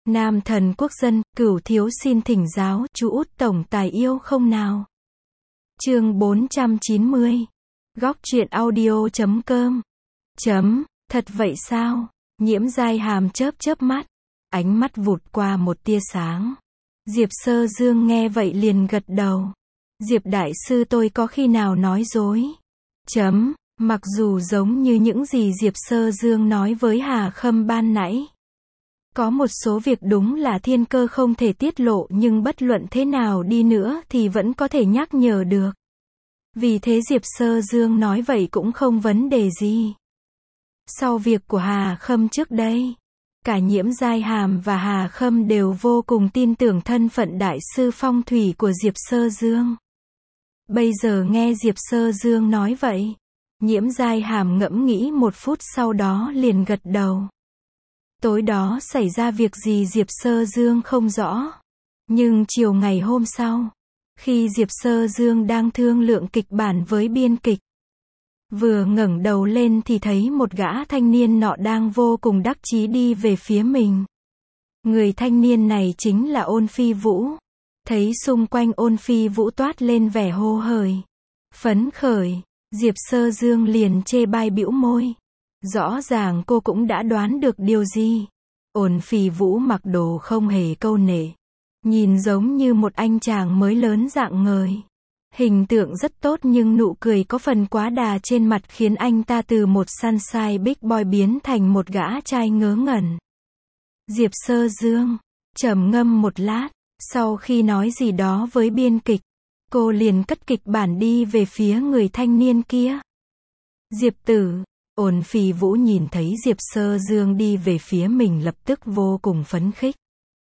Nam thần quốc dân, Cửu thiếu xin thỉnh giáo, chú út tổng tài yêu không nào? Chương 490. Góc truyện audio.com. Thật vậy sao? Nhiễm Giai Hàm chớp chớp mắt, ánh mắt vụt qua một tia sáng. Diệp Sơ Dương nghe vậy liền gật đầu. Diệp đại sư, tôi có khi nào nói dối? Mặc dù giống như những gì Diệp Sơ Dương nói với Hà Khâm ban nãy. Có một số việc đúng là thiên cơ không thể tiết lộ, nhưng bất luận thế nào đi nữa thì vẫn có thể nhắc nhở được. Vì thế Diệp Sơ Dương nói vậy cũng không vấn đề gì. Sau việc của Hà Khâm trước đây, cả Nhiễm Giai Hàm và Hà Khâm đều vô cùng tin tưởng thân phận đại sư phong thủy của Diệp Sơ Dương. Bây giờ nghe Diệp Sơ Dương nói vậy, Nhiễm Giai Hàm ngẫm nghĩ một phút sau đó liền gật đầu. Tối đó xảy ra việc gì Diệp Sơ Dương không rõ. Nhưng chiều ngày hôm sau, khi Diệp Sơ Dương đang thương lượng kịch bản với biên kịch, vừa ngẩng đầu lên thì thấy một gã thanh niên nọ đang vô cùng đắc chí đi về phía mình. Người thanh niên này chính là Ôn Phi Vũ. Thấy xung quanh Ôn Phi Vũ toát lên vẻ hô hởi, phấn khởi, Diệp Sơ Dương liền chê bai bĩu môi. Rõ ràng cô cũng đã đoán được điều gì. Ôn Phi Vũ mặc đồ không hề câu nệ, nhìn giống như một anh chàng mới lớn rạng ngời. Hình tượng rất tốt nhưng nụ cười có phần quá đà trên mặt khiến anh ta từ một sunshine big boy biến thành một gã trai ngớ ngẩn. Diệp Sơ Dương trầm ngâm một lát, sau khi nói gì đó với biên kịch, cô liền cất kịch bản đi về phía người thanh niên kia. Diệp tử. Ôn Phi Vũ nhìn thấy Diệp Sơ Dương đi về phía mình lập tức vô cùng phấn khích.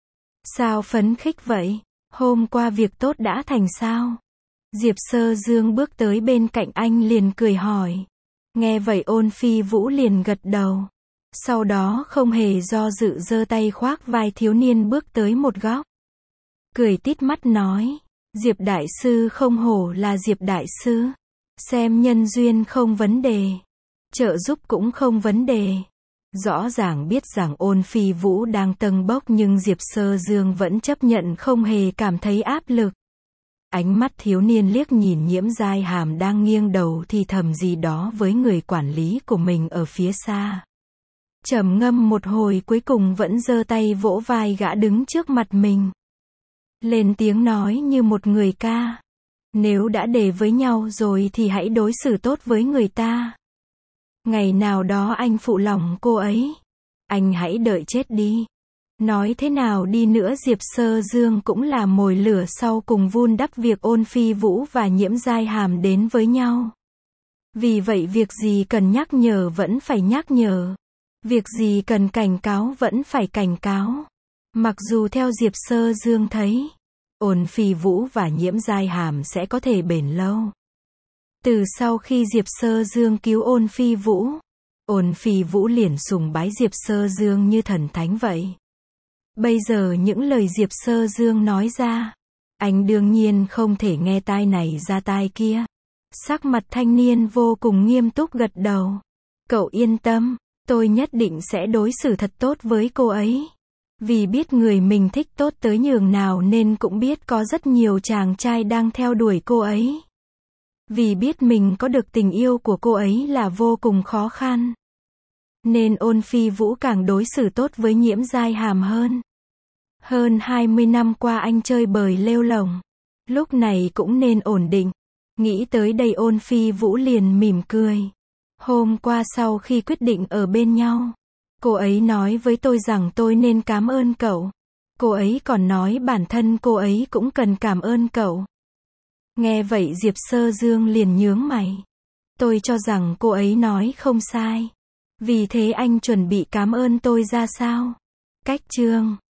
Sao phấn khích vậy? Hôm qua việc tốt đã thành sao? Diệp Sơ Dương bước tới bên cạnh anh liền cười hỏi. Nghe vậy Ôn Phi Vũ liền gật đầu. Sau đó không hề do dự giơ tay khoác vai thiếu niên bước tới một góc. Cười tít mắt nói. Diệp đại sư không hổ là Diệp đại sư. Xem nhân duyên không vấn đề, trợ giúp cũng không vấn đề. Rõ ràng biết rằng Ôn Phi Vũ đang tâng bốc nhưng Diệp Sơ Dương vẫn chấp nhận, không hề cảm thấy áp lực. Ánh mắt thiếu niên liếc nhìn Nhiễm Giai Hàm đang nghiêng đầu thì thầm gì đó với người quản lý của mình ở phía xa. Trầm ngâm một hồi cuối cùng vẫn giơ tay vỗ vai gã đứng trước mặt mình. Lên tiếng nói như một người ca. Nếu đã để với nhau rồi thì hãy đối xử tốt với người ta. Ngày nào đó anh phụ lòng cô ấy, anh hãy đợi chết đi. Nói thế nào đi nữa Diệp Sơ Dương cũng là mồi lửa sau cùng vun đắp việc Ôn Phi Vũ và Nhiễm Giai Hàm đến với nhau. Vì vậy việc gì cần nhắc nhở vẫn phải nhắc nhở. Việc gì cần cảnh cáo vẫn phải cảnh cáo. Mặc dù theo Diệp Sơ Dương thấy, Ôn Phi Vũ và Nhiễm Giai Hàm sẽ có thể bền lâu. Từ sau khi Diệp Sơ Dương cứu Ôn Phi Vũ liền sùng bái Diệp Sơ Dương như thần thánh vậy. Bây giờ những lời Diệp Sơ Dương nói ra, anh đương nhiên không thể nghe tai này ra tai kia. Sắc mặt thanh niên vô cùng nghiêm túc gật đầu. Cậu yên tâm, tôi nhất định sẽ đối xử thật tốt với cô ấy. Vì biết người mình thích tốt tới nhường nào nên cũng biết có rất nhiều chàng trai đang theo đuổi cô ấy. Vì biết mình có được tình yêu của cô ấy là vô cùng khó khăn, nên Ôn Phi Vũ càng đối xử tốt với Nhiễm Giai Hàm hơn. Hơn 20 năm qua anh chơi bời lêu lổng, lúc này cũng nên ổn định. Nghĩ tới đây Ôn Phi Vũ liền mỉm cười. Hôm qua sau khi quyết định ở bên nhau, cô ấy nói với tôi rằng tôi nên cảm ơn cậu. Cô ấy còn nói bản thân cô ấy cũng cần cảm ơn cậu. Nghe vậy Diệp Sơ Dương liền nhướng mày. Tôi cho rằng cô ấy nói không sai. Vì thế anh chuẩn bị cảm ơn tôi ra sao? Cách chương